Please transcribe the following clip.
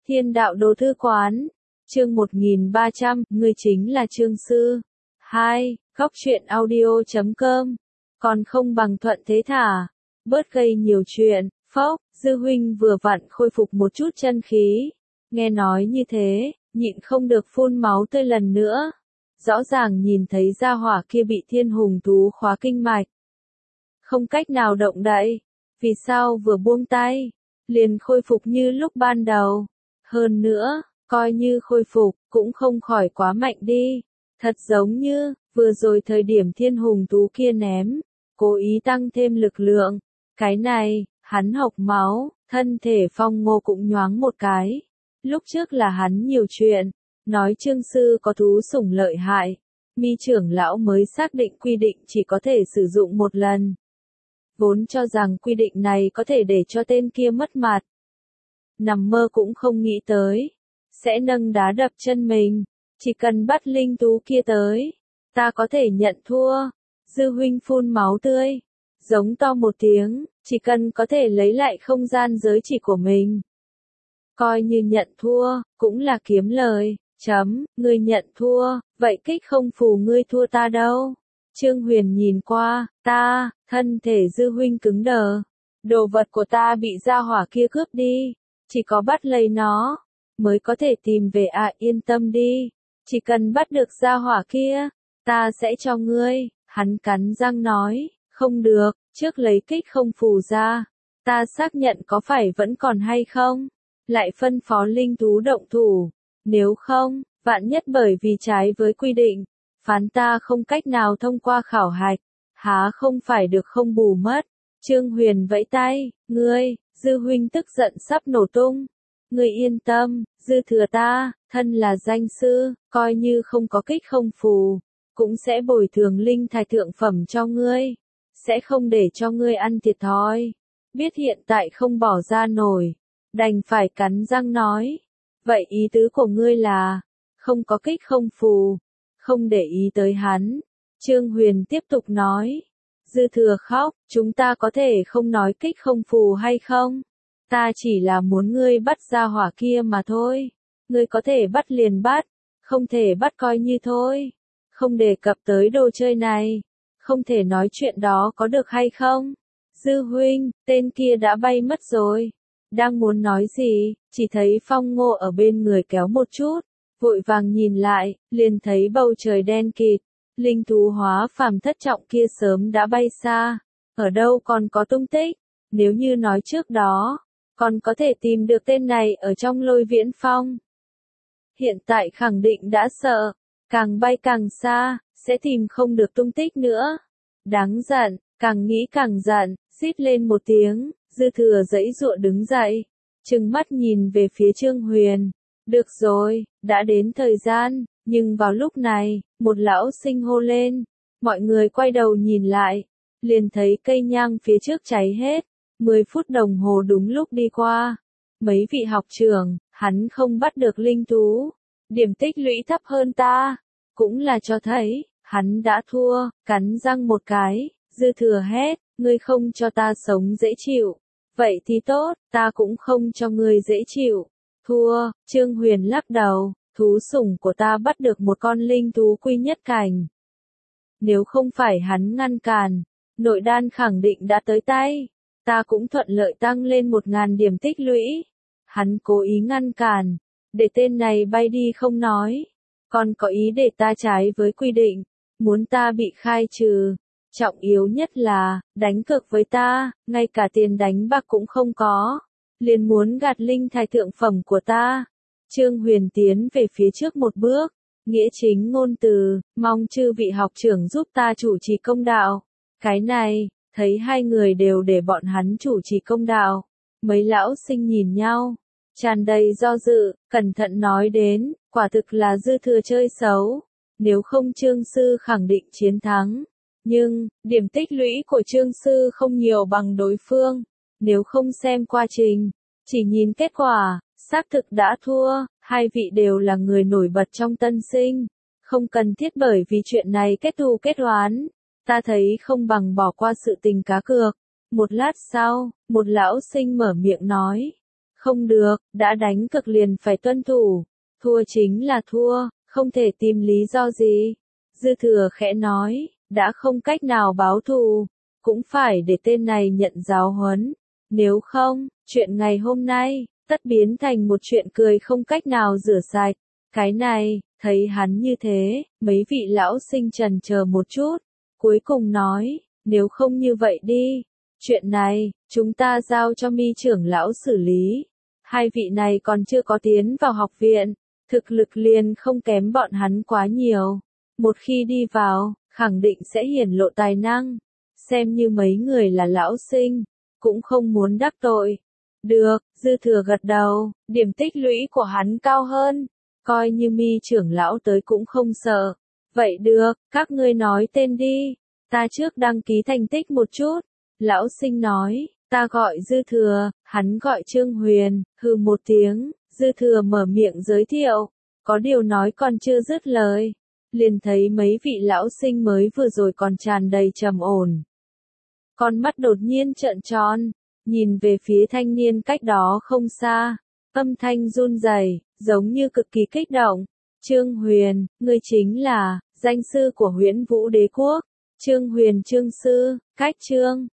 Thiên đạo đồ thư quán. Chương 1300, ngươi chính là Trương Sư. 2. Góc truyện audio.com. Còn không bằng thuận thế thả. Bớt gây nhiều chuyện. Phốc, Dư huynh vừa vặn khôi phục một chút chân khí. Nghe nói như thế, nhịn không được phun máu tươi lần nữa. Rõ ràng nhìn thấy gia hỏa kia bị thiên hùng thú khóa kinh mạch. Không cách nào động đậy. Vì sao vừa buông tay, liền khôi phục như lúc ban đầu. Hơn nữa, coi như khôi phục, cũng không khỏi quá mạnh đi. Thật giống như, vừa rồi thời điểm thiên hùng thú kia ném, cố ý tăng thêm lực lượng. Cái này, hắn hộc máu, thân thể Phong Ngô cũng nhoáng một cái. Lúc trước là hắn nhiều chuyện, nói Trương Sư có thú sủng lợi hại. Mi trưởng lão mới xác định quy định chỉ có thể sử dụng một lần. Vốn cho rằng quy định này có thể để cho tên kia mất mặt. Nằm mơ cũng không nghĩ tới. Sẽ nâng đá đập chân mình. Chỉ cần bắt linh thú kia tới. Ta có thể nhận thua. Dư huynh phun máu tươi. Giống to một tiếng. Chỉ cần có thể lấy lại không gian giới chỉ của mình. Coi như nhận thua, cũng là kiếm lời. Ngươi nhận thua, vậy kích không phù ngươi thua ta đâu. Trương Huyền nhìn qua, thân thể Dư huynh cứng đờ. Đồ vật của ta bị gia hỏa kia cướp đi. Chỉ có bắt lấy nó, mới có thể tìm về yên tâm đi. Chỉ cần bắt được gia hỏa kia, ta sẽ cho ngươi. Hắn cắn răng nói, không được, trước lấy kích không phù ra. Ta xác nhận có phải vẫn còn hay không. Lại phân phó linh thú động thủ. Nếu không, vạn nhất bởi vì trái với quy định, phán ta không cách nào thông qua khảo hạch, há không phải được không bù mất. Trương Huyền vẫy tay, ngươi, Dư huynh tức giận sắp nổ tung. Ngươi yên tâm, Dư thừa ta, thân là danh sư, coi như không có kích không phù, cũng sẽ bồi thường linh thạch thượng phẩm cho ngươi, sẽ không để cho ngươi ăn thiệt thòi. Biết hiện tại không bỏ ra nổi, đành phải cắn răng nói. Vậy ý tứ của ngươi là, không có kích không phù, không để ý tới hắn. Trương Huyền tiếp tục nói. Dư thừa khóc, chúng ta có thể không nói kích không phù hay không? Ta chỉ là muốn ngươi bắt gia hỏa kia mà thôi. Ngươi có thể bắt liền bắt, không thể bắt coi như thôi. Không đề cập tới đồ chơi này, không thể nói chuyện đó có được hay không? Dư huynh, tên kia đã bay mất rồi. Đang muốn nói gì, chỉ thấy Phong Ngô ở bên người kéo một chút, vội vàng nhìn lại, liền thấy bầu trời đen kịt. Linh thú hóa phàm thất trọng kia sớm đã bay xa, ở đâu còn có tung tích. Nếu như nói trước đó, còn có thể tìm được tên này ở trong Lôi Viễn Phong. Hiện tại khẳng định đã sợ, càng bay càng xa, sẽ tìm không được tung tích nữa. Đáng giận, càng nghĩ càng giận, rít lên một tiếng, Dư thừa giãy giụa đứng dậy, trừng mắt nhìn về phía Trương Huyền. Được rồi, đã đến thời gian. Nhưng vào lúc này, một lão sinh hô lên, mọi người quay đầu nhìn lại, liền thấy cây nhang phía trước cháy hết, 10 phút đồng hồ đúng lúc đi qua. Mấy vị học trưởng, hắn không bắt được linh thú, điểm tích lũy thấp hơn ta, cũng là cho thấy, hắn đã thua, cắn răng một cái, Dư thừa hét, ngươi không cho ta sống dễ chịu, vậy thì tốt, ta cũng không cho ngươi dễ chịu. Thua, Trương Huyền lắc đầu. Thú sủng của ta bắt được một con linh thú quy nhất cảnh. Nếu không phải hắn ngăn cản, nội đan khẳng định đã tới tay. Ta cũng thuận lợi tăng lên 1000 điểm tích lũy. Hắn cố ý ngăn cản, để tên này bay đi không nói. Còn có ý để ta trái với quy định, muốn ta bị khai trừ. Trọng yếu nhất là, đánh cược với ta, ngay cả tiền đánh bạc cũng không có. Liền muốn gạt linh thạch thượng phẩm của ta. Trương Huyền tiến về phía trước một bước, nghĩa chính ngôn từ, mong chư vị học trưởng giúp ta chủ trì công đạo. Cái này, thấy hai người đều để bọn hắn chủ trì công đạo. Mấy lão sinh nhìn nhau, tràn đầy do dự, cẩn thận nói đến, quả thực là Dư thừa chơi xấu. Nếu không Trương Sư khẳng định chiến thắng. Nhưng, điểm tích lũy của Trương Sư không nhiều bằng đối phương. Nếu không xem quá trình, chỉ nhìn kết quả. Xác thực đã thua, hai vị đều là người nổi bật trong tân sinh. Không cần thiết bởi vì chuyện này kết thù kết oán. Ta thấy không bằng bỏ qua sự tình cá cược. Một lát sau, một lão sinh mở miệng nói. Không được, đã đánh cược liền phải tuân thủ. Thua chính là thua, không thể tìm lý do gì. Dư Thừa khẽ nói, đã không cách nào báo thù, cũng phải để tên này nhận giáo huấn. Nếu không, chuyện ngày hôm nay, tất biến thành một chuyện cười không cách nào rửa sạch. Cái này, thấy hắn như thế, mấy vị lão sinh trần chờ một chút, cuối cùng nói, nếu không như vậy đi, chuyện này, chúng ta giao cho Mi trưởng lão xử lý. Hai vị này còn chưa có tiến vào học viện, thực lực liền không kém bọn hắn quá nhiều. Một khi đi vào, khẳng định sẽ hiển lộ tài năng. Xem như mấy người là lão sinh, cũng không muốn đắc tội. Được, Dư Thừa gật đầu, điểm tích lũy của hắn cao hơn. Coi như Mi trưởng lão tới cũng không sợ. Vậy được, các ngươi nói tên đi. Ta trước đăng ký thành tích một chút. Lão sinh nói, ta gọi Dư Thừa, hắn gọi Trương Huyền, hừ một tiếng, Dư Thừa mở miệng giới thiệu. Có điều nói còn chưa dứt lời. Liền thấy mấy vị lão sinh mới vừa rồi còn tràn đầy trầm ổn. Con mắt đột nhiên trợn tròn, nhìn về phía thanh niên cách đó không xa. Âm thanh run rẩy, giống như cực kỳ kích động. Trương Huyền, ngươi chính là danh sư của Huyễn Vũ Đế Quốc. Trương Huyền Trương sư, cách Trương